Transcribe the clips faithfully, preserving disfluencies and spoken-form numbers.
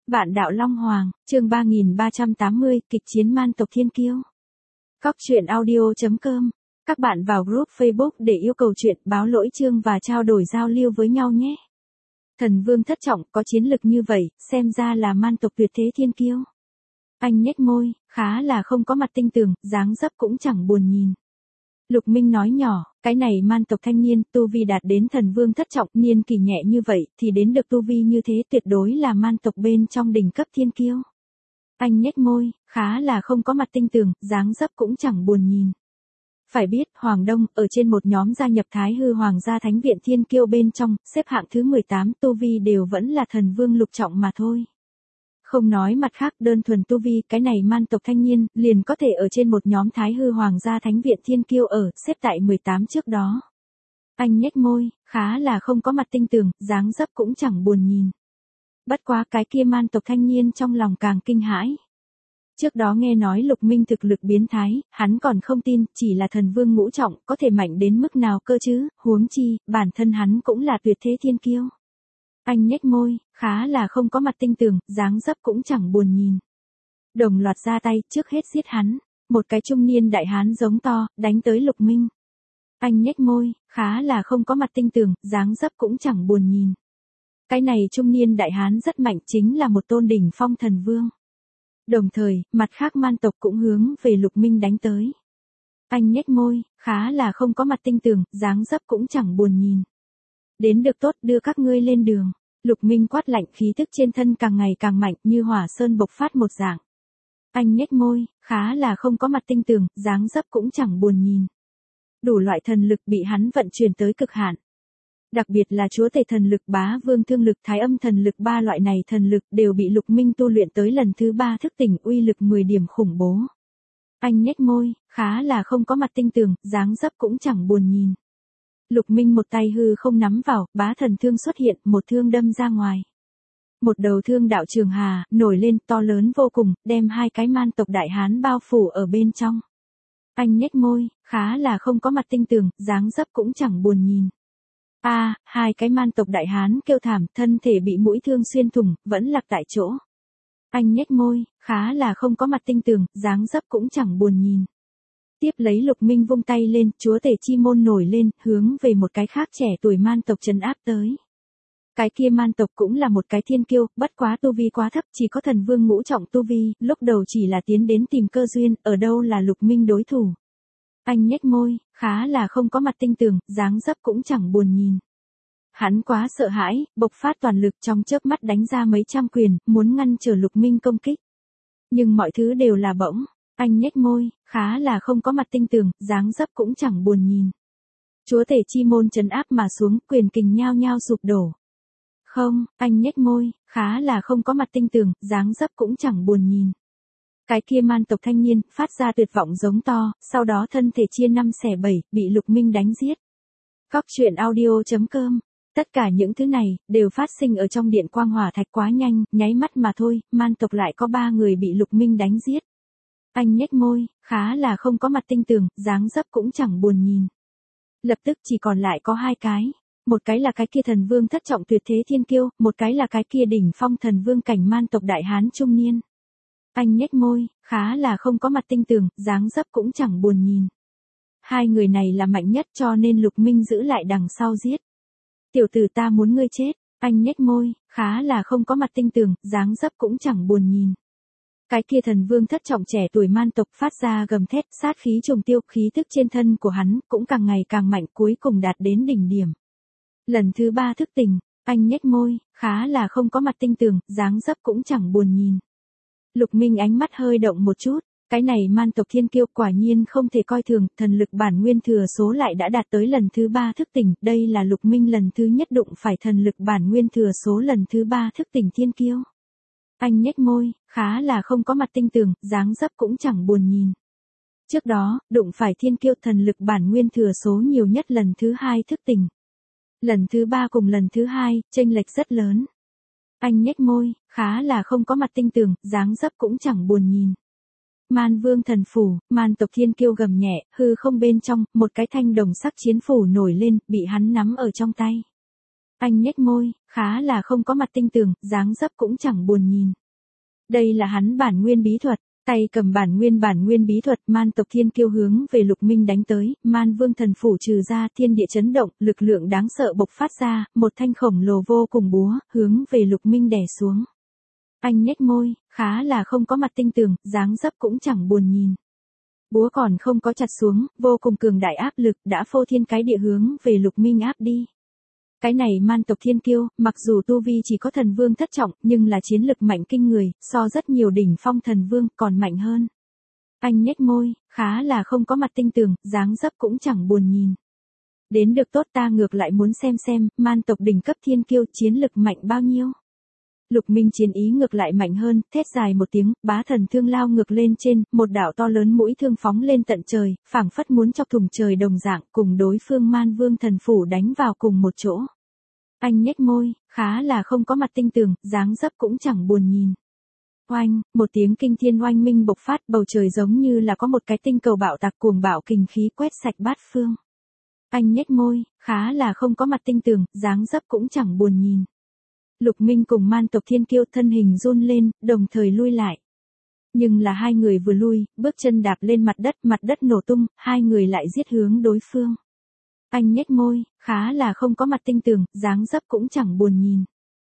Vạn đạo Long Hoàng, chương ba nghìn ba trăm tám mươi, kịch chiến man tộc thiên kiêu. Cóc truyện audio chấm com. Các bạn vào group Facebook để yêu cầu chuyện, báo lỗi chương và trao đổi giao lưu với nhau nhé. Thần vương thất trọng có chiến lực như vậy, xem ra là man tộc tuyệt thế thiên kiêu. Anh nhếch môi, khá là không có mặt tinh tường, dáng dấp cũng chẳng buồn nhìn. Lục Minh nói nhỏ, cái này man tộc thanh niên, tu vi đạt đến thần vương thất trọng, niên kỳ nhẹ như vậy, thì đến được tu vi như thế tuyệt đối là man tộc bên trong đỉnh cấp thiên kiêu. Anh nhếch môi, khá là không có mặt tinh tường, dáng dấp cũng chẳng buồn nhìn. Phải biết, Hoàng Đông, ở trên một nhóm gia nhập Thái Hư Hoàng gia Thánh viện thiên kiêu bên trong, xếp hạng thứ mười tám, tu vi đều vẫn là thần vương lục trọng mà thôi. Không nói mặt khác, đơn thuần tu vi, cái này man tộc thanh niên, liền có thể ở trên một nhóm Thái Hư Hoàng gia Thánh viện thiên kiêu ở, xếp tại mười tám trước đó. Anh nhếch môi, khá là không có mặt tinh tường, dáng dấp cũng chẳng buồn nhìn. Bất quá cái kia man tộc thanh niên trong lòng càng kinh hãi. Trước đó nghe nói Lục Minh thực lực biến thái, hắn còn không tin, chỉ là thần vương ngũ trọng, có thể mạnh đến mức nào cơ chứ, huống chi, bản thân hắn cũng là tuyệt thế thiên kiêu. Anh nhếch môi, khá là không có mặt tinh tường, dáng dấp cũng chẳng buồn nhìn. Đồng loạt ra tay, trước hết giết hắn. Một cái trung niên đại hán giống to, đánh tới Lục Minh. Anh nhếch môi, khá là không có mặt tinh tường, dáng dấp cũng chẳng buồn nhìn. Cái này trung niên đại hán rất mạnh, chính là một tôn đỉnh phong thần vương. Đồng thời, mặt khác man tộc cũng hướng về Lục Minh đánh tới. Anh nhếch môi, khá là không có mặt tinh tường, dáng dấp cũng chẳng buồn nhìn. Đến được tốt, đưa các ngươi lên đường. Lục Minh quát lạnh, khí tức trên thân càng ngày càng mạnh, như hỏa sơn bộc phát một dạng. Anh nhếch môi, khá là không có mặt tinh tường, dáng dấp cũng chẳng buồn nhìn. Đủ loại thần lực bị hắn vận chuyển tới cực hạn. Đặc biệt là chúa tể thần lực, bá vương thương lực, thái âm thần lực, ba loại này thần lực đều bị Lục Minh tu luyện tới lần thứ ba thức tỉnh, uy lực mười điểm khủng bố. Anh nhếch môi, khá là không có mặt tinh tường, dáng dấp cũng chẳng buồn nhìn. Lục Minh một tay hư không nắm vào, bá thần thương xuất hiện, một thương đâm ra ngoài. Một đầu thương đạo trường hà, nổi lên, to lớn vô cùng, đem hai cái man tộc đại hán bao phủ ở bên trong. Anh nhếch môi, khá là không có mặt tinh tường, dáng dấp cũng chẳng buồn nhìn. A, à, hai cái man tộc đại hán kêu thảm, thân thể bị mũi thương xuyên thủng, vẫn lạc tại chỗ. Anh nhếch môi, khá là không có mặt tinh tường, dáng dấp cũng chẳng buồn nhìn. Tiếp lấy Lục Minh vung tay lên, chúa tể chi môn nổi lên, hướng về một cái khác trẻ tuổi man tộc trấn áp tới. Cái kia man tộc cũng là một cái thiên kiêu, bất quá tu vi quá thấp, chỉ có thần vương ngũ trọng tu vi, lúc đầu chỉ là tiến đến tìm cơ duyên, ở đâu là Lục Minh đối thủ. Anh nhếch môi, khá là không có mặt tinh tường, dáng dấp cũng chẳng buồn nhìn. Hắn quá sợ hãi, bộc phát toàn lực, trong chớp mắt đánh ra mấy trăm quyền, muốn ngăn trở Lục Minh công kích. Nhưng mọi thứ đều là bỗng. Anh nhếch môi, khá là không có mặt tinh tường, dáng dấp cũng chẳng buồn nhìn. Chúa tể chi môn trấn áp mà xuống, quyền kình nhao nhao sụp đổ. Không, anh nhếch môi, khá là không có mặt tinh tường, dáng dấp cũng chẳng buồn nhìn. Cái kia man tộc thanh niên, phát ra tuyệt vọng giống to, sau đó thân thể chia năm xẻ bảy, bị Lục Minh đánh giết. Cóc truyện audio chấm com. Tất cả những thứ này, đều phát sinh ở trong điện quang hỏa thạch quá nhanh, nháy mắt mà thôi, man tộc lại có ba người bị Lục Minh đánh giết. Anh nhếch môi, khá là không có mặt tinh tường, dáng dấp cũng chẳng buồn nhìn. Lập tức chỉ còn lại có hai cái. Một cái là cái kia thần vương thất trọng tuyệt thế thiên kiêu, một cái là cái kia đỉnh phong thần vương cảnh man tộc đại hán trung niên. Anh nhếch môi, khá là không có mặt tinh tường, dáng dấp cũng chẳng buồn nhìn. Hai người này là mạnh nhất cho nên Lục Minh giữ lại đằng sau giết. Tiểu tử ta muốn ngươi chết, anh nhếch môi, khá là không có mặt tinh tường, dáng dấp cũng chẳng buồn nhìn. Cái kia thần vương thất trọng trẻ tuổi man tộc phát ra gầm thét, sát khí trùng tiêu, khí tức trên thân của hắn cũng càng ngày càng mạnh, cuối cùng đạt đến đỉnh điểm. Lần thứ ba thức tỉnh, anh nhếch môi, khá là không có mặt tinh tường, dáng dấp cũng chẳng buồn nhìn. Lục Minh ánh mắt hơi động một chút, cái này man tộc thiên kiêu quả nhiên không thể coi thường, thần lực bản nguyên thừa số lại đã đạt tới lần thứ ba thức tỉnh, đây là Lục Minh lần thứ nhất đụng phải thần lực bản nguyên thừa số lần thứ ba thức tỉnh thiên kiêu. Anh nhếch môi, khá là không có mặt tinh tường, dáng dấp cũng chẳng buồn nhìn. Trước đó, đụng phải thiên kiêu thần lực bản nguyên thừa số nhiều nhất lần thứ hai thức tỉnh. Lần thứ ba cùng lần thứ hai, chênh lệch rất lớn. Anh nhếch môi, khá là không có mặt tinh tường, dáng dấp cũng chẳng buồn nhìn. Man vương thần phủ, man tộc thiên kiêu gầm nhẹ, hư không bên trong, một cái thanh đồng sắc chiến phủ nổi lên, bị hắn nắm ở trong tay. Anh nhếch môi, khá là không có mặt tinh tường, dáng dấp cũng chẳng buồn nhìn. Đây là hắn bản nguyên bí thuật, tay cầm bản nguyên bản nguyên bí thuật, man tộc thiên kiêu hướng về Lục Minh đánh tới, man vương thần phủ trừ ra, thiên địa chấn động, lực lượng đáng sợ bộc phát ra, một thanh khổng lồ vô cùng búa, hướng về Lục Minh đè xuống. Anh nhếch môi, khá là không có mặt tinh tường, dáng dấp cũng chẳng buồn nhìn. Búa còn không có chặt xuống, vô cùng cường đại áp lực đã phô thiên cái địa hướng về Lục Minh áp đi. Cái này man tộc thiên kiêu, mặc dù tu vi chỉ có thần vương thất trọng, nhưng là chiến lực mạnh kinh người, so rất nhiều đỉnh phong thần vương còn mạnh hơn. Anh nhếch môi, khá là không có mặt tinh tường, dáng dấp cũng chẳng buồn nhìn. Đến được tốt, ta ngược lại muốn xem xem, man tộc đỉnh cấp thiên kiêu chiến lực mạnh bao nhiêu. Lục Minh chiến ý ngược lại mạnh hơn, thét dài một tiếng, bá thần thương lao ngược lên trên, một đạo to lớn mũi thương phóng lên tận trời, phảng phất muốn chọc thủng trời đồng dạng, cùng đối phương man vương thần phủ đánh vào cùng một chỗ. Anh nhếch môi, khá là không có mặt tinh tường, dáng dấp cũng chẳng buồn nhìn. Oanh, một tiếng kinh thiên oanh minh bộc phát, bầu trời giống như là có một cái tinh cầu bạo tạc cuồng bạo kình khí quét sạch bát phương. Anh nhếch môi, khá là không có mặt tinh tường, dáng dấp cũng chẳng buồn nhìn. Lục Minh cùng man tộc thiên kiêu thân hình run lên, đồng thời lui lại. Nhưng là hai người vừa lui, bước chân đạp lên mặt đất, mặt đất nổ tung, hai người lại giết hướng đối phương. Anh nhếch môi, khá là không có mặt tinh tường, dáng dấp cũng chẳng buồn nhìn.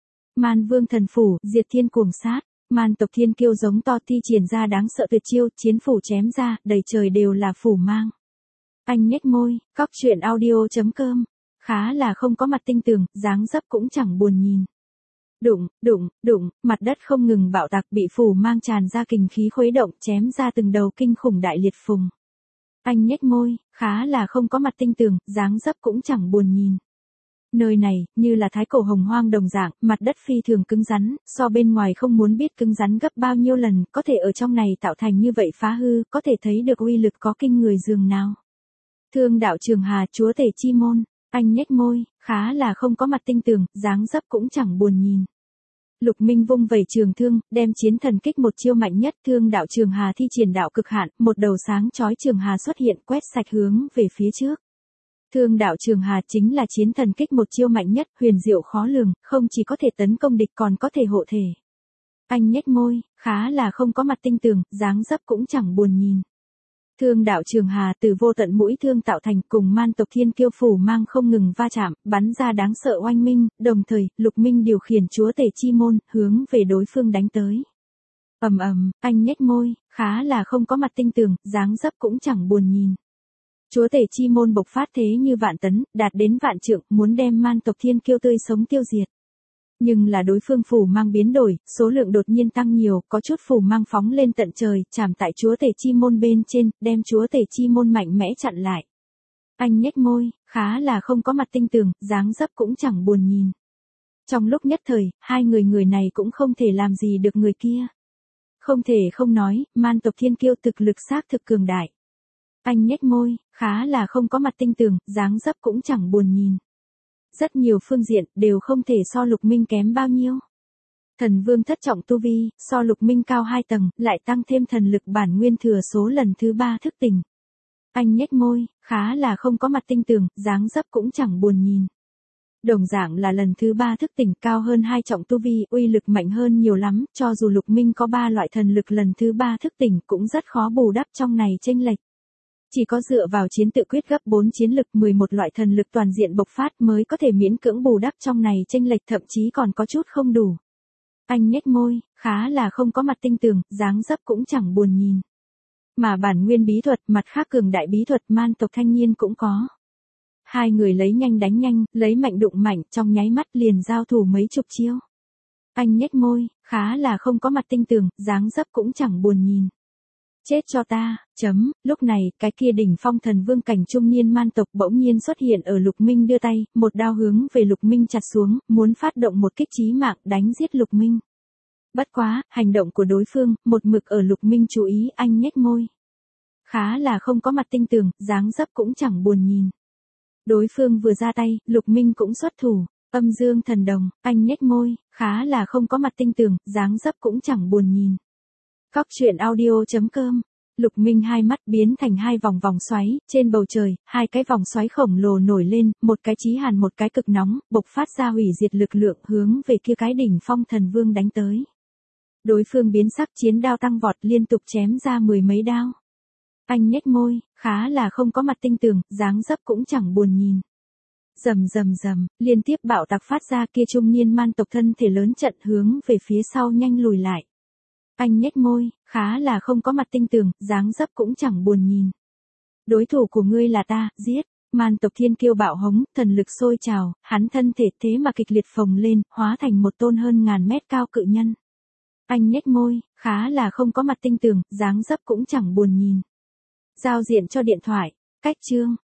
Man vương thần phủ, diệt thiên cuồng sát, man tộc thiên kiêu giống to thi triển ra đáng sợ tuyệt chiêu, chiến phủ chém ra, đầy trời đều là phủ mang. Anh nhếch môi, cóc truyện audio chấm com, khá là không có mặt tinh tường, dáng dấp cũng chẳng buồn nhìn. Đụng, đụng, đụng, mặt đất không ngừng bạo tạc, bị phủ mang tràn ra kình khí khuấy động, chém ra từng đầu kinh khủng đại liệt phùng. Anh nhếch môi, khá là không có mặt tinh tường, dáng dấp cũng chẳng buồn nhìn. Nơi này, như là thái cổ hồng hoang đồng dạng, mặt đất phi thường cứng rắn, so bên ngoài không muốn biết cứng rắn gấp bao nhiêu lần, có thể ở trong này tạo thành như vậy phá hư, có thể thấy được uy lực có kinh người dường nào. Thương đạo Trường Hà, chúa tể chi môn, anh nhếch môi, khá là không có mặt tinh tường, dáng dấp cũng chẳng buồn nhìn. Lục Minh vung vẩy trường thương, đem chiến thần kích một chiêu mạnh nhất, thương đạo Trường Hà thi triển đạo cực hạn, một đầu sáng chói Trường Hà xuất hiện, quét sạch hướng về phía trước. Thương đạo Trường Hà chính là chiến thần kích một chiêu mạnh nhất, huyền diệu khó lường, không chỉ có thể tấn công địch còn có thể hộ thể. Anh nhếch môi, khá là không có mặt tinh tường, dáng dấp cũng chẳng buồn nhìn. Thương đạo Trường Hà từ vô tận mũi thương tạo thành, cùng man tộc thiên kiêu phủ mang không ngừng va chạm, bắn ra đáng sợ oanh minh, đồng thời, Lục Minh điều khiển chúa tể chi môn, hướng về đối phương đánh tới. Ầm ầm, anh nhếch môi, khá là không có mặt tinh tường, dáng dấp cũng chẳng buồn nhìn. Chúa tể chi môn bộc phát thế như vạn tấn, đạt đến vạn trượng, muốn đem man tộc thiên kiêu tươi sống tiêu diệt. Nhưng là đối phương phủ mang biến đổi, số lượng đột nhiên tăng nhiều, có chút phủ mang phóng lên tận trời, chạm tại chúa tể chi môn bên trên, đem chúa tể chi môn mạnh mẽ chặn lại. Anh nhếch môi, khá là không có mặt tinh tường, dáng dấp cũng chẳng buồn nhìn. Trong lúc nhất thời, hai người người này cũng không thể làm gì được người kia. Không thể không nói, man tộc thiên kiêu thực lực xác thực cường đại. Anh nhếch môi, khá là không có mặt tinh tường, dáng dấp cũng chẳng buồn nhìn. Rất nhiều phương diện, đều không thể so Lục Minh kém bao nhiêu. Thần vương thất trọng tu vi, so Lục Minh cao hai tầng, lại tăng thêm thần lực bản nguyên thừa số lần thứ ba thức tỉnh. Anh nhếch môi, khá là không có mặt tinh tường, dáng dấp cũng chẳng buồn nhìn. Đồng dạng là lần thứ ba thức tỉnh, cao hơn hai trọng tu vi, uy lực mạnh hơn nhiều lắm, cho dù Lục Minh có ba loại thần lực lần thứ ba thức tỉnh cũng rất khó bù đắp trong này chênh lệch. Chỉ có dựa vào chiến tự quyết gấp bốn chiến lực mười một loại thần lực toàn diện bộc phát mới có thể miễn cưỡng bù đắp trong này chênh lệch, thậm chí còn có chút không đủ. Anh nhếch môi, khá là không có mặt tinh tường, dáng dấp cũng chẳng buồn nhìn. Mà bản nguyên bí thuật, mặt khác cường đại bí thuật man tộc thanh niên cũng có. Hai người lấy nhanh đánh nhanh, lấy mạnh đụng mạnh, trong nháy mắt liền giao thủ mấy chục chiêu. Anh nhếch môi, khá là không có mặt tinh tường, dáng dấp cũng chẳng buồn nhìn. Chết cho ta, chấm, lúc này, cái kia đỉnh phong thần vương cảnh trung niên man tộc bỗng nhiên xuất hiện ở Lục Minh đưa tay, một đao hướng về Lục Minh chặt xuống, muốn phát động một kích chí mạng đánh giết Lục Minh. Bất quá, hành động của đối phương, một mực ở Lục Minh chú ý, anh nhếch môi. Khá là không có mặt tinh tường, dáng dấp cũng chẳng buồn nhìn. Đối phương vừa ra tay, Lục Minh cũng xuất thủ, âm dương thần đồng, anh nhếch môi, khá là không có mặt tinh tường, dáng dấp cũng chẳng buồn nhìn. Cóc truyện audio chấm com Lục Minh hai mắt biến thành hai vòng vòng xoáy, trên bầu trời, hai cái vòng xoáy khổng lồ nổi lên, một cái chí hàn một cái cực nóng, bộc phát ra hủy diệt lực lượng hướng về kia cái đỉnh phong thần vương đánh tới. Đối phương biến sắc, chiến đao tăng vọt liên tục chém ra mười mấy đao. Anh nhếch môi, khá là không có mặt tinh tường, dáng dấp cũng chẳng buồn nhìn. Rầm rầm rầm, liên tiếp bạo tạc phát ra, kia trung niên man tộc thân thể lớn trận hướng về phía sau nhanh lùi lại. Anh nhếch môi, khá là không có mặt tinh tường, dáng dấp cũng chẳng buồn nhìn. Đối thủ của ngươi là ta, giết. Man tộc thiên kiêu bạo hống, thần lực sôi trào, hắn thân thể thế mà kịch liệt phồng lên, hóa thành một tôn hơn ngàn mét cao cự nhân. Anh nhếch môi, khá là không có mặt tinh tường, dáng dấp cũng chẳng buồn nhìn. Giao diện cho điện thoại, cách chương.